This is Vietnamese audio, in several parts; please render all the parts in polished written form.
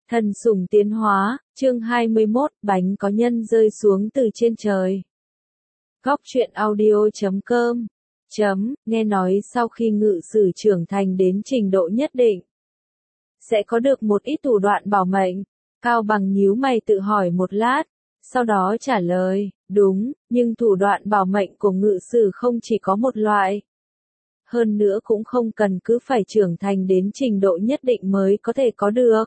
Thần sủng tiến hóa, chương 21, bánh có nhân rơi xuống từ trên trời. Góc truyện audio.com nghe nói sau khi ngự sử trưởng thành đến trình độ nhất định, sẽ có được một ít thủ đoạn bảo mệnh. Cao Bằng nhíu mày tự hỏi một lát, sau đó trả lời, đúng, nhưng thủ đoạn bảo mệnh của ngự sử không chỉ có một loại. Hơn nữa cũng không cần cứ phải trưởng thành đến trình độ nhất định mới có thể có được.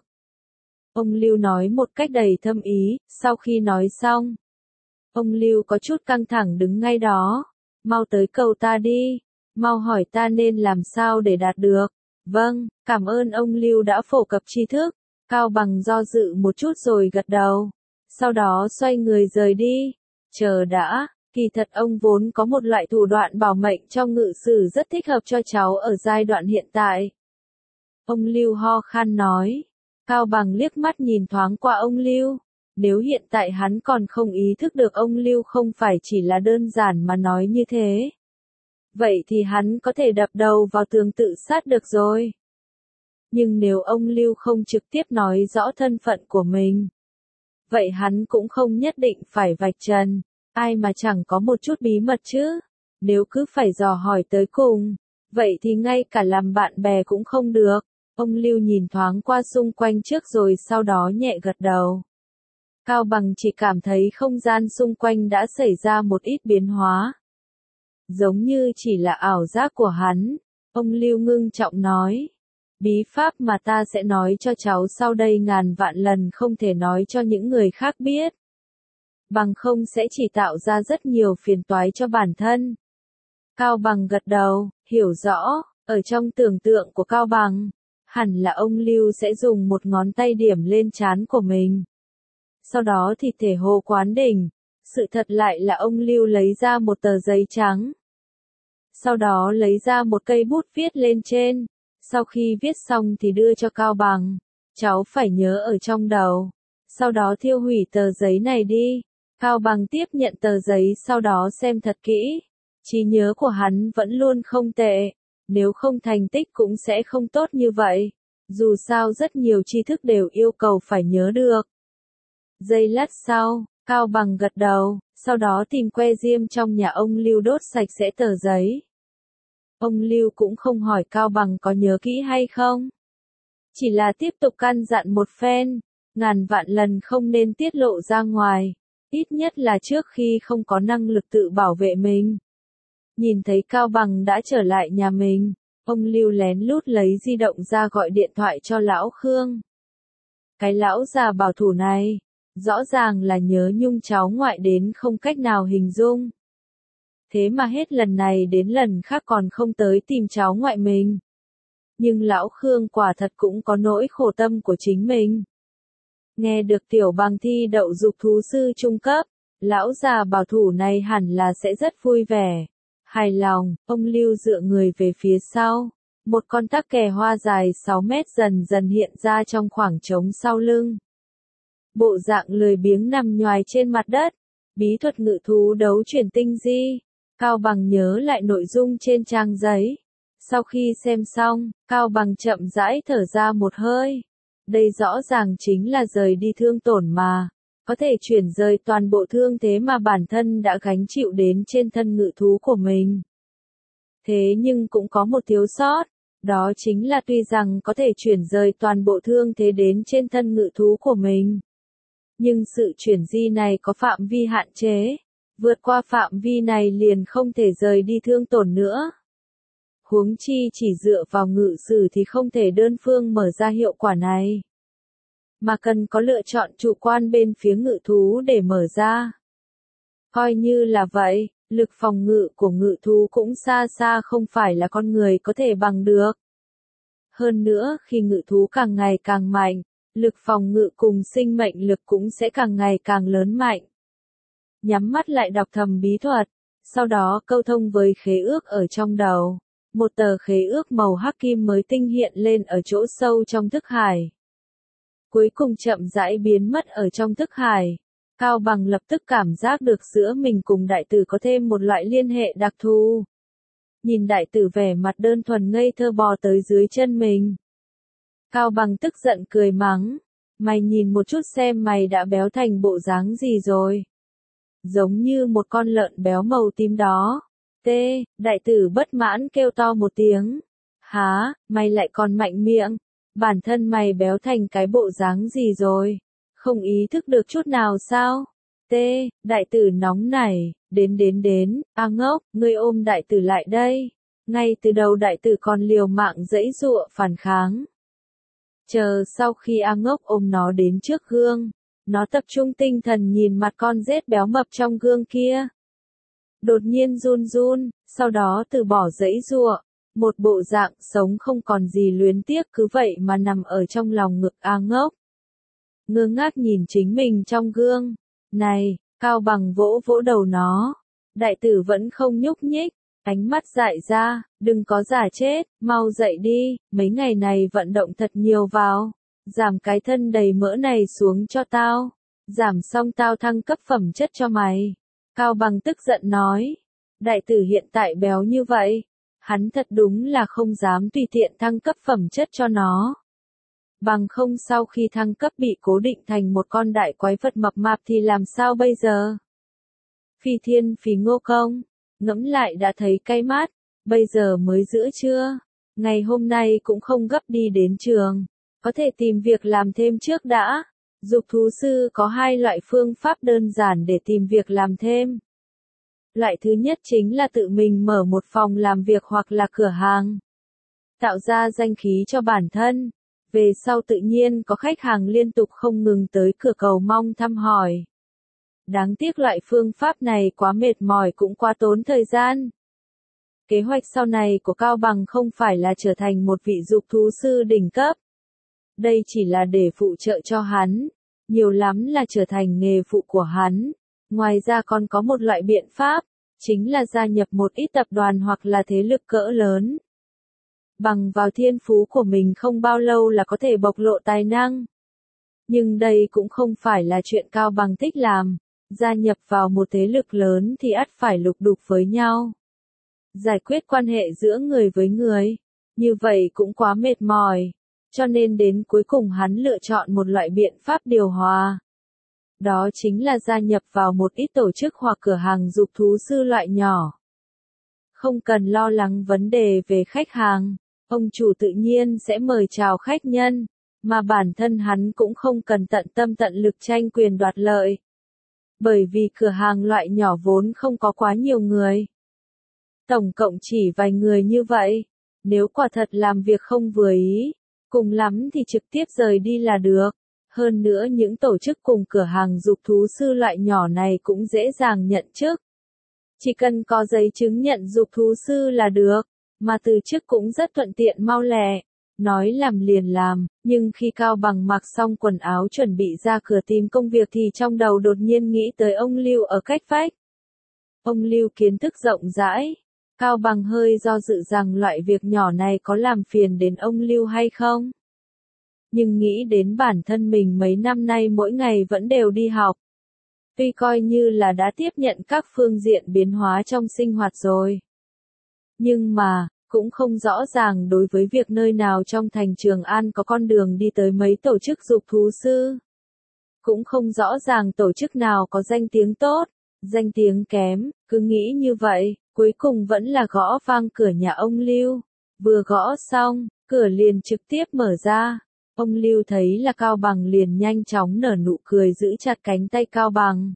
Ông Lưu nói một cách đầy thâm ý, sau khi nói xong. Ông Lưu có chút căng thẳng đứng ngay đó. Mau tới cầu ta đi, mau hỏi ta nên làm sao để đạt được. Vâng, cảm ơn ông Lưu đã phổ cập tri thức. Cao Bằng do dự một chút rồi gật đầu. Sau đó xoay người rời đi. Chờ đã, kỳ thật ông vốn có một loại thủ đoạn bảo mệnh trong ngự sử rất thích hợp cho cháu ở giai đoạn hiện tại. Ông Lưu ho khan nói. Cao Bằng liếc mắt nhìn thoáng qua ông Lưu. Nếu hiện tại hắn còn không ý thức được ông Lưu không phải chỉ là đơn giản mà nói như thế, vậy thì hắn có thể đập đầu vào tường tự sát được rồi. Nhưng nếu ông Lưu không trực tiếp nói rõ thân phận của mình, vậy hắn cũng không nhất định phải vạch trần. Ai mà chẳng có một chút bí mật chứ. Nếu cứ phải dò hỏi tới cùng, vậy thì ngay cả làm bạn bè cũng không được. Ông Lưu nhìn thoáng qua xung quanh trước rồi sau đó nhẹ gật đầu. Cao Bằng chỉ cảm thấy không gian xung quanh đã xảy ra một ít biến hóa. Giống như chỉ là ảo giác của hắn. Ông Lưu ngưng trọng nói. Bí pháp mà ta sẽ nói cho cháu sau đây ngàn vạn lần không thể nói cho những người khác biết. Bằng không sẽ chỉ tạo ra rất nhiều phiền toái cho bản thân. Cao Bằng gật đầu, hiểu rõ, ở trong tưởng tượng của Cao Bằng, hẳn là ông Lưu sẽ dùng một ngón tay điểm lên trán của mình. Sau đó thì thể hồ quán đỉnh, sự thật lại là ông Lưu lấy ra một tờ giấy trắng. Sau đó lấy ra một cây bút viết lên trên, sau khi viết xong thì đưa cho Cao Bằng. Cháu phải nhớ ở trong đầu, sau đó thiêu hủy tờ giấy này đi. Cao Bằng tiếp nhận tờ giấy sau đó xem thật kỹ. Trí nhớ của hắn vẫn luôn không tệ, nếu không thành tích cũng sẽ không tốt như vậy. Dù sao rất nhiều tri thức đều yêu cầu phải nhớ được. Giây lát sau, Cao Bằng gật đầu, sau đó tìm que diêm trong nhà ông Lưu đốt sạch sẽ tờ giấy. Ông Lưu cũng không hỏi Cao Bằng có nhớ kỹ hay không. Chỉ là tiếp tục căn dặn một phen, ngàn vạn lần không nên tiết lộ ra ngoài, ít nhất là trước khi không có năng lực tự bảo vệ mình. Nhìn thấy Cao Bằng đã trở lại nhà mình, ông Lưu lén lút lấy di động ra gọi điện thoại cho lão Khương. Cái lão già bảo thủ này, rõ ràng là nhớ nhung cháu ngoại đến không cách nào hình dung. Thế mà hết lần này đến lần khác còn không tới tìm cháu ngoại mình. Nhưng lão Khương quả thật cũng có nỗi khổ tâm của chính mình. Nghe được Tiểu Bằng thi đậu dục thú sư trung cấp, lão già bảo thủ này hẳn là sẽ rất vui vẻ. Hài lòng, ông Lưu dựa người về phía sau. Một con tắc kè hoa dài 6 mét dần dần hiện ra trong khoảng trống sau lưng. Bộ dạng lười biếng nằm nhoài trên mặt đất. Bí thuật ngự thú đấu chuyển tinh di. Cao Bằng nhớ lại nội dung trên trang giấy. Sau khi xem xong, Cao Bằng chậm rãi thở ra một hơi. Đây rõ ràng chính là rời đi thương tổn mà. Có thể chuyển rời toàn bộ thương thế mà bản thân đã gánh chịu đến trên thân ngự thú của mình. Thế nhưng cũng có một thiếu sót. Đó chính là tuy rằng có thể chuyển rời toàn bộ thương thế đến trên thân ngự thú của mình. Nhưng sự chuyển di này có phạm vi hạn chế. Vượt qua phạm vi này liền không thể rời đi thương tổn nữa. Huống chi chỉ dựa vào ngự sử thì không thể đơn phương mở ra hiệu quả này. Mà cần có lựa chọn chủ quan bên phía ngự thú để mở ra. Coi như là vậy, lực phòng ngự của ngự thú cũng xa xa không phải là con người có thể bằng được. Hơn nữa khi ngự thú càng ngày càng mạnh, lực phòng ngự cùng sinh mệnh lực cũng sẽ càng ngày càng lớn mạnh. Nhắm mắt lại đọc thầm bí thuật, sau đó câu thông với khế ước ở trong đầu. Một tờ khế ước màu hắc kim mới tinh hiện lên ở chỗ sâu trong thức hải. Cuối cùng chậm rãi biến mất ở trong thức hải. Cao Bằng lập tức cảm giác được giữa mình cùng đại tử có thêm một loại liên hệ đặc thù. Nhìn đại tử vẻ mặt đơn thuần ngây thơ bò tới dưới chân mình. Cao Bằng tức giận cười mắng. Mày nhìn một chút xem mày đã béo thành bộ dáng gì rồi. Giống như một con lợn béo màu tím đó. Đại tử bất mãn kêu to một tiếng. Hả, mày lại còn mạnh miệng. Bản thân mày béo thành cái bộ dáng gì rồi? Không ý thức được chút nào sao? Đại tử nóng nảy, đến, ngốc, ngươi ôm đại tử lại đây. Ngay từ đầu đại tử còn liều mạng giãy giụa phản kháng. Chờ sau khi ngốc ôm nó đến trước gương, nó tập trung tinh thần nhìn mặt con rết béo mập trong gương kia. Đột nhiên run run, sau đó từ bỏ giãy giụa, một bộ dạng sống không còn gì luyến tiếc cứ vậy mà nằm ở trong lòng ngực ngốc. Ngơ ngác nhìn chính mình trong gương. Này, Cao Bằng vỗ vỗ đầu nó. Đại tử vẫn không nhúc nhích, ánh mắt dại ra, đừng có giả chết, mau dậy đi, mấy ngày này vận động thật nhiều vào. Giảm cái thân đầy mỡ này xuống cho tao. Giảm xong tao thăng cấp phẩm chất cho mày. Cao Bằng tức giận nói. Đại tử hiện tại béo như vậy. Hắn thật đúng là không dám tùy tiện thăng cấp phẩm chất cho nó. Bằng không sau khi thăng cấp bị cố định thành một con đại quái vật mập mạp thì làm sao bây giờ? Phi thiên phí ngô công, ngẫm lại đã thấy cay mắt, bây giờ mới giữa trưa, ngày hôm nay cũng không gấp đi đến trường, có thể tìm việc làm thêm trước đã. Dục thú sư có hai loại phương pháp đơn giản để tìm việc làm thêm. Loại thứ nhất chính là tự mình mở một phòng làm việc hoặc là cửa hàng. Tạo ra danh khí cho bản thân. Về sau tự nhiên có khách hàng liên tục không ngừng tới cửa cầu mong thăm hỏi. Đáng tiếc loại phương pháp này quá mệt mỏi cũng quá tốn thời gian. Kế hoạch sau này của Cao Bằng không phải là trở thành một vị dục thú sư đỉnh cấp. Đây chỉ là để phụ trợ cho hắn, nhiều lắm là trở thành nghề phụ của hắn. Ngoài ra còn có một loại biện pháp, chính là gia nhập một ít tập đoàn hoặc là thế lực cỡ lớn. Bằng vào thiên phú của mình không bao lâu là có thể bộc lộ tài năng. Nhưng đây cũng không phải là chuyện Cao Bằng thích làm. Gia nhập vào một thế lực lớn thì ắt phải lục đục với nhau. Giải quyết quan hệ giữa người với người. Như vậy cũng quá mệt mỏi. Cho nên đến cuối cùng hắn lựa chọn một loại biện pháp điều hòa. Đó chính là gia nhập vào một ít tổ chức hoặc cửa hàng dục thú sư loại nhỏ. Không cần lo lắng vấn đề về khách hàng. Ông chủ tự nhiên sẽ mời chào khách nhân, mà bản thân hắn cũng không cần tận tâm tận lực tranh quyền đoạt lợi. Bởi vì cửa hàng loại nhỏ vốn không có quá nhiều người. Tổng cộng chỉ vài người như vậy. Nếu quả thật làm việc không vừa ý, cùng lắm thì trực tiếp rời đi là được. Hơn nữa những tổ chức cùng cửa hàng dục thú sư loại nhỏ này cũng dễ dàng nhận chức. Chỉ cần có giấy chứng nhận dục thú sư là được. Mà từ chức cũng rất thuận tiện mau lẹ, nói làm liền làm, nhưng khi Cao Bằng mặc xong quần áo chuẩn bị ra cửa tìm công việc thì trong đầu đột nhiên nghĩ tới ông Lưu ở cách vách. Ông Lưu kiến thức rộng rãi, Cao Bằng hơi do dự rằng loại việc nhỏ này có làm phiền đến ông Lưu hay không. Nhưng nghĩ đến bản thân mình mấy năm nay mỗi ngày vẫn đều đi học. Tuy coi như là đã tiếp nhận các phương diện biến hóa trong sinh hoạt rồi. Nhưng mà, cũng không rõ ràng đối với việc nơi nào trong thành Trường An có con đường đi tới mấy tổ chức dục thú sư. Cũng không rõ ràng tổ chức nào có danh tiếng tốt, danh tiếng kém, cứ nghĩ như vậy, cuối cùng vẫn là gõ vang cửa nhà ông Lưu. Vừa gõ xong, cửa liền trực tiếp mở ra. Ông Lưu thấy là Cao Bằng liền nhanh chóng nở nụ cười giữ chặt cánh tay Cao Bằng.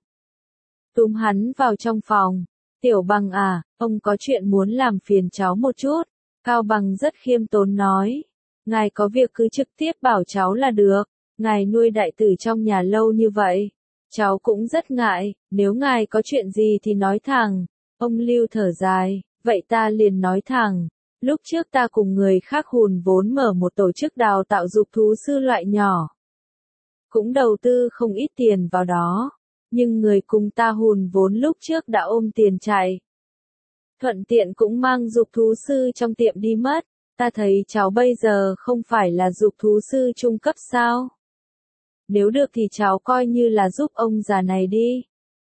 Túm hắn vào trong phòng. Tiểu Bằng à, ông có chuyện muốn làm phiền cháu một chút. Cao Bằng rất khiêm tốn nói. Ngài có việc cứ trực tiếp bảo cháu là được. Ngài nuôi đại tử trong nhà lâu như vậy. Cháu cũng rất ngại, nếu ngài có chuyện gì thì nói thẳng. Ông Lưu thở dài, vậy ta liền nói thẳng. Lúc trước ta cùng người khác hùn vốn mở một tổ chức đào tạo dục thú sư loại nhỏ. Cũng đầu tư không ít tiền vào đó. Nhưng người cùng ta hùn vốn lúc trước đã ôm tiền chạy. Thuận tiện cũng mang dục thú sư trong tiệm đi mất. Ta thấy cháu bây giờ không phải là dục thú sư trung cấp sao? Nếu được thì cháu coi như là giúp ông già này đi.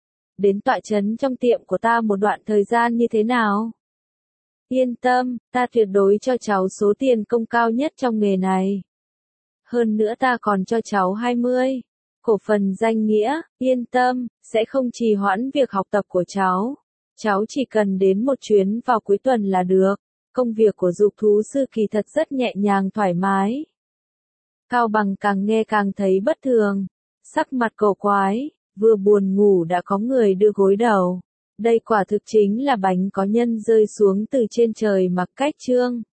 Đến tọa chấn trong tiệm của ta một đoạn thời gian như thế nào? Yên tâm, ta tuyệt đối cho cháu số tiền công cao nhất trong nghề này. Hơn nữa ta còn cho cháu 20 cổ phần danh nghĩa, yên tâm, sẽ không trì hoãn việc học tập của cháu. Cháu chỉ cần đến một chuyến vào cuối tuần là được. Công việc của dục thú sư kỳ thật rất nhẹ nhàng thoải mái. Cao Bằng càng nghe càng thấy bất thường. Sắc mặt cổ quái, vừa buồn ngủ đã có người đưa gối đầu. Đây quả thực chính là bánh có nhân rơi xuống từ trên trời mặc cách trương.